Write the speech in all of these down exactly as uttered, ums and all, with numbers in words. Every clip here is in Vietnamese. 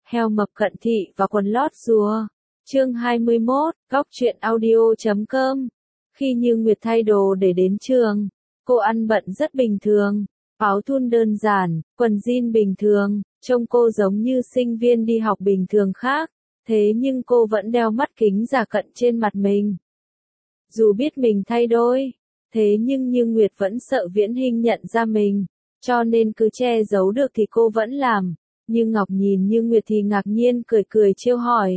Heo mập cận thị và quần lót rùa. Chương hai mươi mốt, góc truyện audio chấm com. Khi Như Nguyệt thay đồ để đến trường, cô ăn bận rất bình thường, áo thun đơn giản, quần jean bình thường, trông cô giống như sinh viên đi học bình thường khác, thế nhưng cô vẫn đeo mắt kính giả cận trên mặt mình. Dù biết mình thay đôi, thế nhưng Như Nguyệt vẫn sợ Viễn Hinh nhận ra mình, cho nên cứ che giấu được thì cô vẫn làm. Như Ngọc nhìn Như Nguyệt thì ngạc nhiên cười cười trêu hỏi.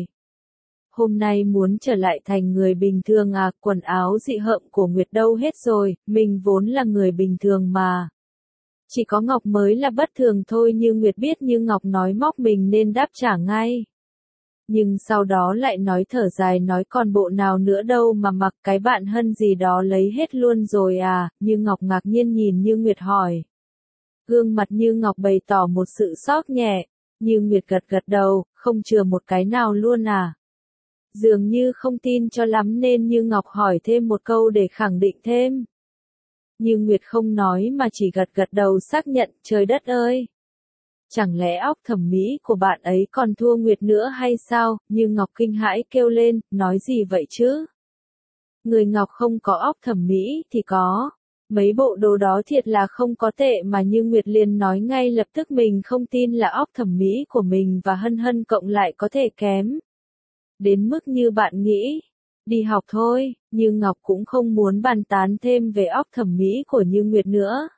Hôm nay muốn trở lại thành người bình thường à, quần áo dị hợm của Nguyệt đâu hết rồi, mình vốn là người bình thường mà. Chỉ có Ngọc mới là bất thường thôi. Như Nguyệt biết Như Ngọc nói móc mình nên đáp trả ngay. Nhưng sau đó lại nói thở dài nói còn bộ nào nữa đâu mà mặc, cái bạn Hân gì đó lấy hết luôn rồi à. Như Ngọc ngạc nhiên nhìn Như Nguyệt hỏi. Gương mặt Như Ngọc bày tỏ một sự sốc nhẹ. Như Nguyệt gật gật đầu, không chừa một cái nào luôn à. Dường như không tin cho lắm nên Như Ngọc hỏi thêm một câu để khẳng định thêm. Như Nguyệt không nói mà chỉ gật gật đầu xác nhận. Trời đất ơi! Chẳng lẽ óc thẩm mỹ của bạn ấy còn thua Nguyệt nữa hay sao? Như Ngọc kinh hãi kêu lên, nói gì vậy chứ? Người Ngọc không có óc thẩm mỹ thì có. Mấy bộ đồ đó thiệt là không có tệ mà. Như Nguyệt liền nói ngay lập tức mình không tin là óc thẩm mỹ của mình và Hân Hân cộng lại có thể kém đến mức như bạn nghĩ. Đi học thôi. Như Ngọc cũng không muốn bàn tán thêm về óc thẩm mỹ của Như Nguyệt nữa.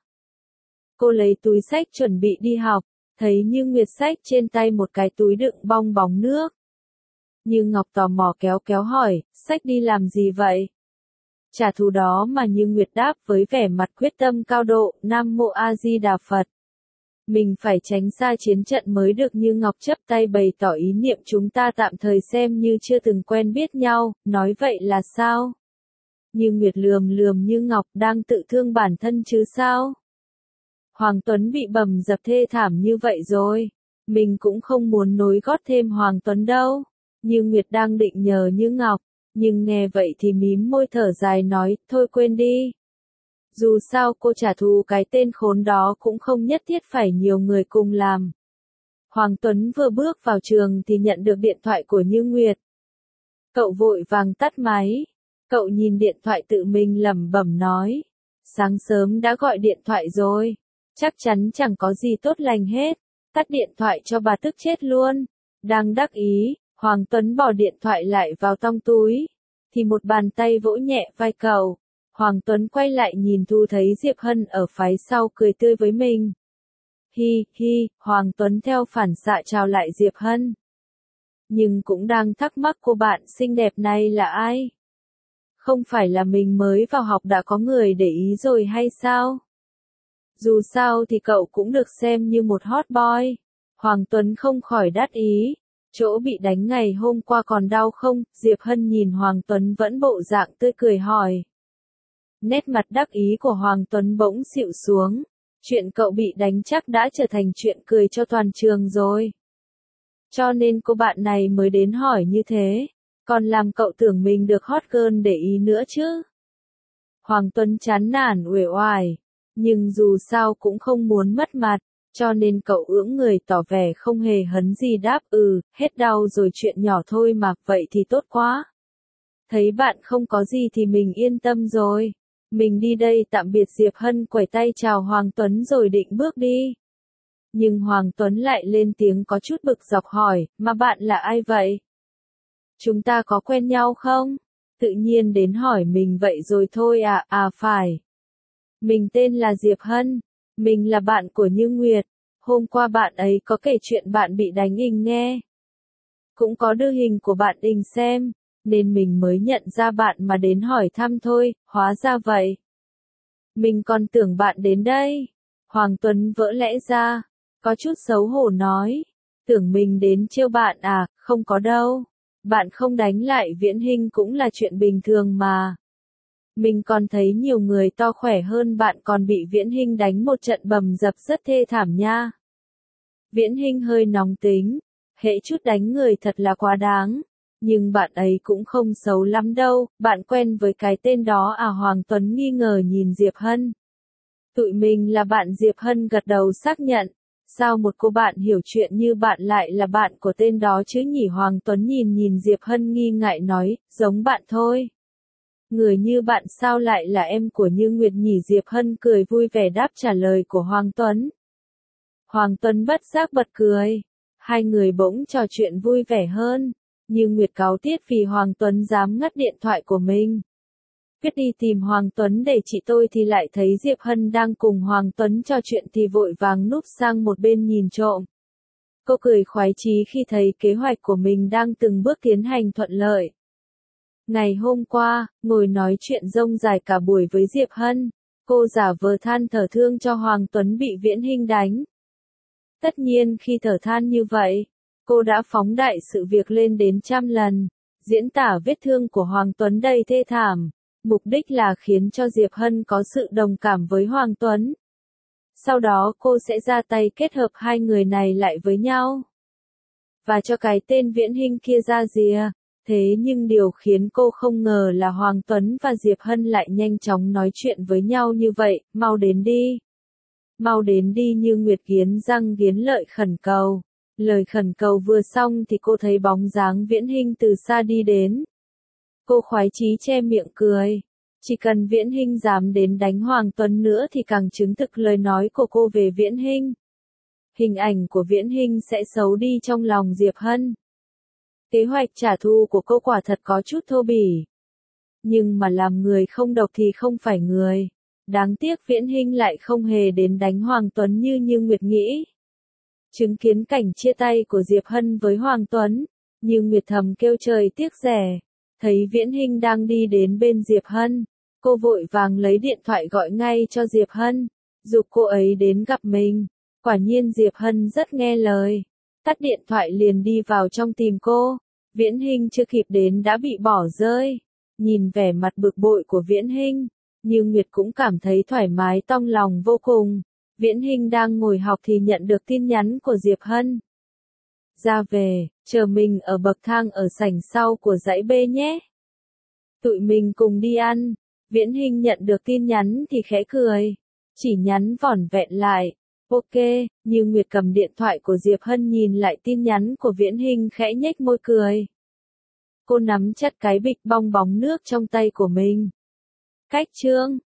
Cô lấy túi xách chuẩn bị đi học, thấy Như Nguyệt xách trên tay một cái túi đựng bong bóng nước. Như Ngọc tò mò kéo kéo hỏi, xách đi làm gì vậy? Trả thù đó mà. Như Nguyệt đáp với vẻ mặt quyết tâm cao độ, Nam Mô A Di Đà Phật. Mình phải tránh xa chiến trận mới được. Như Ngọc chắp tay bày tỏ ý niệm chúng ta tạm thời xem như chưa từng quen biết nhau, nói vậy là sao? Như Nguyệt lườm lườm Như Ngọc, đang tự thương bản thân chứ sao? Hoàng Tuấn bị bầm dập thê thảm như vậy rồi, mình cũng không muốn nối gót thêm Hoàng Tuấn đâu. Như Nguyệt đang định nhờ Như Ngọc, nhưng nghe vậy thì mím môi thở dài nói, thôi quên đi. Dù sao cô trả thù cái tên khốn đó cũng không nhất thiết phải nhiều người cùng làm. Hoàng Tuấn vừa bước vào trường thì nhận được điện thoại của Như Nguyệt. Cậu vội vàng tắt máy. Cậu nhìn điện thoại tự mình lẩm bẩm nói. Sáng sớm đã gọi điện thoại rồi. Chắc chắn chẳng có gì tốt lành hết. Tắt điện thoại cho bà tức chết luôn. Đang đắc ý, Hoàng Tuấn bỏ điện thoại lại vào trong túi. Thì một bàn tay vỗ nhẹ vai cậu. Hoàng Tuấn quay lại nhìn thu thấy Diệp Hân ở phía sau cười tươi với mình. Hi, hi, Hoàng Tuấn theo phản xạ chào lại Diệp Hân. Nhưng cũng đang thắc mắc cô bạn xinh đẹp này là ai? Không phải là mình mới vào học đã có người để ý rồi hay sao? Dù sao thì cậu cũng được xem như một hot boy. Hoàng Tuấn không khỏi đắc ý. Chỗ bị đánh ngày hôm qua còn đau không? Diệp Hân nhìn Hoàng Tuấn vẫn bộ dạng tươi cười hỏi. Nét mặt đắc ý của Hoàng Tuấn bỗng xịu xuống. Chuyện cậu bị đánh chắc đã trở thành chuyện cười cho toàn trường rồi. Cho nên cô bạn này mới đến hỏi như thế. Còn làm cậu tưởng mình được hot girl để ý nữa chứ. Hoàng Tuấn chán nản uể oải. Nhưng dù sao cũng không muốn mất mặt. Cho nên cậu ưỡng người tỏ vẻ không hề hấn gì đáp ừ, hết đau rồi chuyện nhỏ thôi mà, vậy thì tốt quá. Thấy bạn không có gì thì mình yên tâm rồi. Mình đi đây tạm biệt. Diệp Hân quẩy tay chào Hoàng Tuấn rồi định bước đi. Nhưng Hoàng Tuấn lại lên tiếng có chút bực dọc hỏi, mà bạn là ai vậy? Chúng ta có quen nhau không? Tự nhiên đến hỏi mình vậy rồi thôi à, à phải. Mình tên là Diệp Hân. Mình là bạn của Như Nguyệt. Hôm qua bạn ấy có kể chuyện bạn bị đánh ình nghe. Cũng có đưa hình của bạn ình xem. Nên mình mới nhận ra bạn mà đến hỏi thăm thôi, hóa ra vậy. Mình còn tưởng bạn đến đây. Hoàng Tuấn vỡ lẽ ra. Có chút xấu hổ nói. Tưởng mình đến trêu bạn à, không có đâu. Bạn không đánh lại Viễn Hinh cũng là chuyện bình thường mà. Mình còn thấy nhiều người to khỏe hơn bạn còn bị Viễn Hinh đánh một trận bầm dập rất thê thảm nha. Viễn Hinh hơi nóng tính. Hễ chút đánh người thật là quá đáng. Nhưng bạn ấy cũng không xấu lắm đâu, bạn quen với cái tên đó à? Hoàng Tuấn nghi ngờ nhìn Diệp Hân. Tụi mình là bạn. Diệp Hân gật đầu xác nhận. Sao một cô bạn hiểu chuyện như bạn lại là bạn của tên đó chứ nhỉ? Hoàng Tuấn nhìn nhìn Diệp Hân nghi ngại nói, giống bạn thôi. Người như bạn sao lại là em của Như Nguyệt nhỉ? Diệp Hân cười vui vẻ đáp trả lời của Hoàng Tuấn. Hoàng Tuấn bất giác bật cười. Hai người bỗng trò chuyện vui vẻ hơn. Như Nguyệt cáu tiết vì Hoàng Tuấn dám ngắt điện thoại của mình. Quyết đi tìm Hoàng Tuấn để trị tôi thì lại thấy Diệp Hân đang cùng Hoàng Tuấn trò chuyện thì vội vàng núp sang một bên nhìn trộm. Cô cười khoái chí khi thấy kế hoạch của mình đang từng bước tiến hành thuận lợi. Ngày hôm qua, ngồi nói chuyện rông dài cả buổi với Diệp Hân, cô giả vờ than thở thương cho Hoàng Tuấn bị Viễn Hinh đánh. Tất nhiên khi thở than như vậy, cô đã phóng đại sự việc lên đến trăm lần, diễn tả vết thương của Hoàng Tuấn đầy thê thảm, mục đích là khiến cho Diệp Hân có sự đồng cảm với Hoàng Tuấn. Sau đó cô sẽ ra tay kết hợp hai người này lại với nhau. Và cho cái tên Viễn Hinh kia ra rìa. Thế nhưng điều khiến cô không ngờ là Hoàng Tuấn và Diệp Hân lại nhanh chóng nói chuyện với nhau như vậy, mau đến đi. Mau đến đi Như Nguyệt nghiến răng nghiến lợi khẩn cầu. Lời khẩn cầu vừa xong thì cô thấy bóng dáng Viễn Hinh từ xa đi đến. Cô khoái chí che miệng cười. Chỉ cần Viễn Hinh dám đến đánh Hoàng Tuấn nữa thì càng chứng thực lời nói của cô về Viễn Hinh. Hình ảnh của Viễn Hinh sẽ xấu đi trong lòng Diệp Hân. Kế hoạch trả thù của cô quả thật có chút thô bỉ. Nhưng mà làm người không độc thì không phải người. Đáng tiếc Viễn Hinh lại không hề đến đánh Hoàng Tuấn như Như Nguyệt nghĩ. Chứng kiến cảnh chia tay của Diệp Hân với Hoàng Tuấn, Như Nguyệt thầm kêu trời tiếc rẻ. Thấy Viễn Hinh đang đi đến bên Diệp Hân, cô vội vàng lấy điện thoại gọi ngay cho Diệp Hân, giục cô ấy đến gặp mình. Quả nhiên Diệp Hân rất nghe lời. Tắt điện thoại liền đi vào trong tìm cô. Viễn Hinh chưa kịp đến đã bị bỏ rơi. Nhìn vẻ mặt bực bội của Viễn Hinh, Như Nguyệt cũng cảm thấy thoải mái trong lòng vô cùng. Viễn Hinh đang ngồi học thì nhận được tin nhắn của Diệp Hân. Ra về, chờ mình ở bậc thang ở sảnh sau của dãy B nhé. Tụi mình cùng đi ăn. Viễn Hinh nhận được tin nhắn thì khẽ cười. Chỉ nhắn vỏn vẹn lại. Ok, Như Nguyệt cầm điện thoại của Diệp Hân nhìn lại tin nhắn của Viễn Hinh khẽ nhếch môi cười. Cô nắm chặt cái bịch bong bóng nước trong tay của mình. Cách chương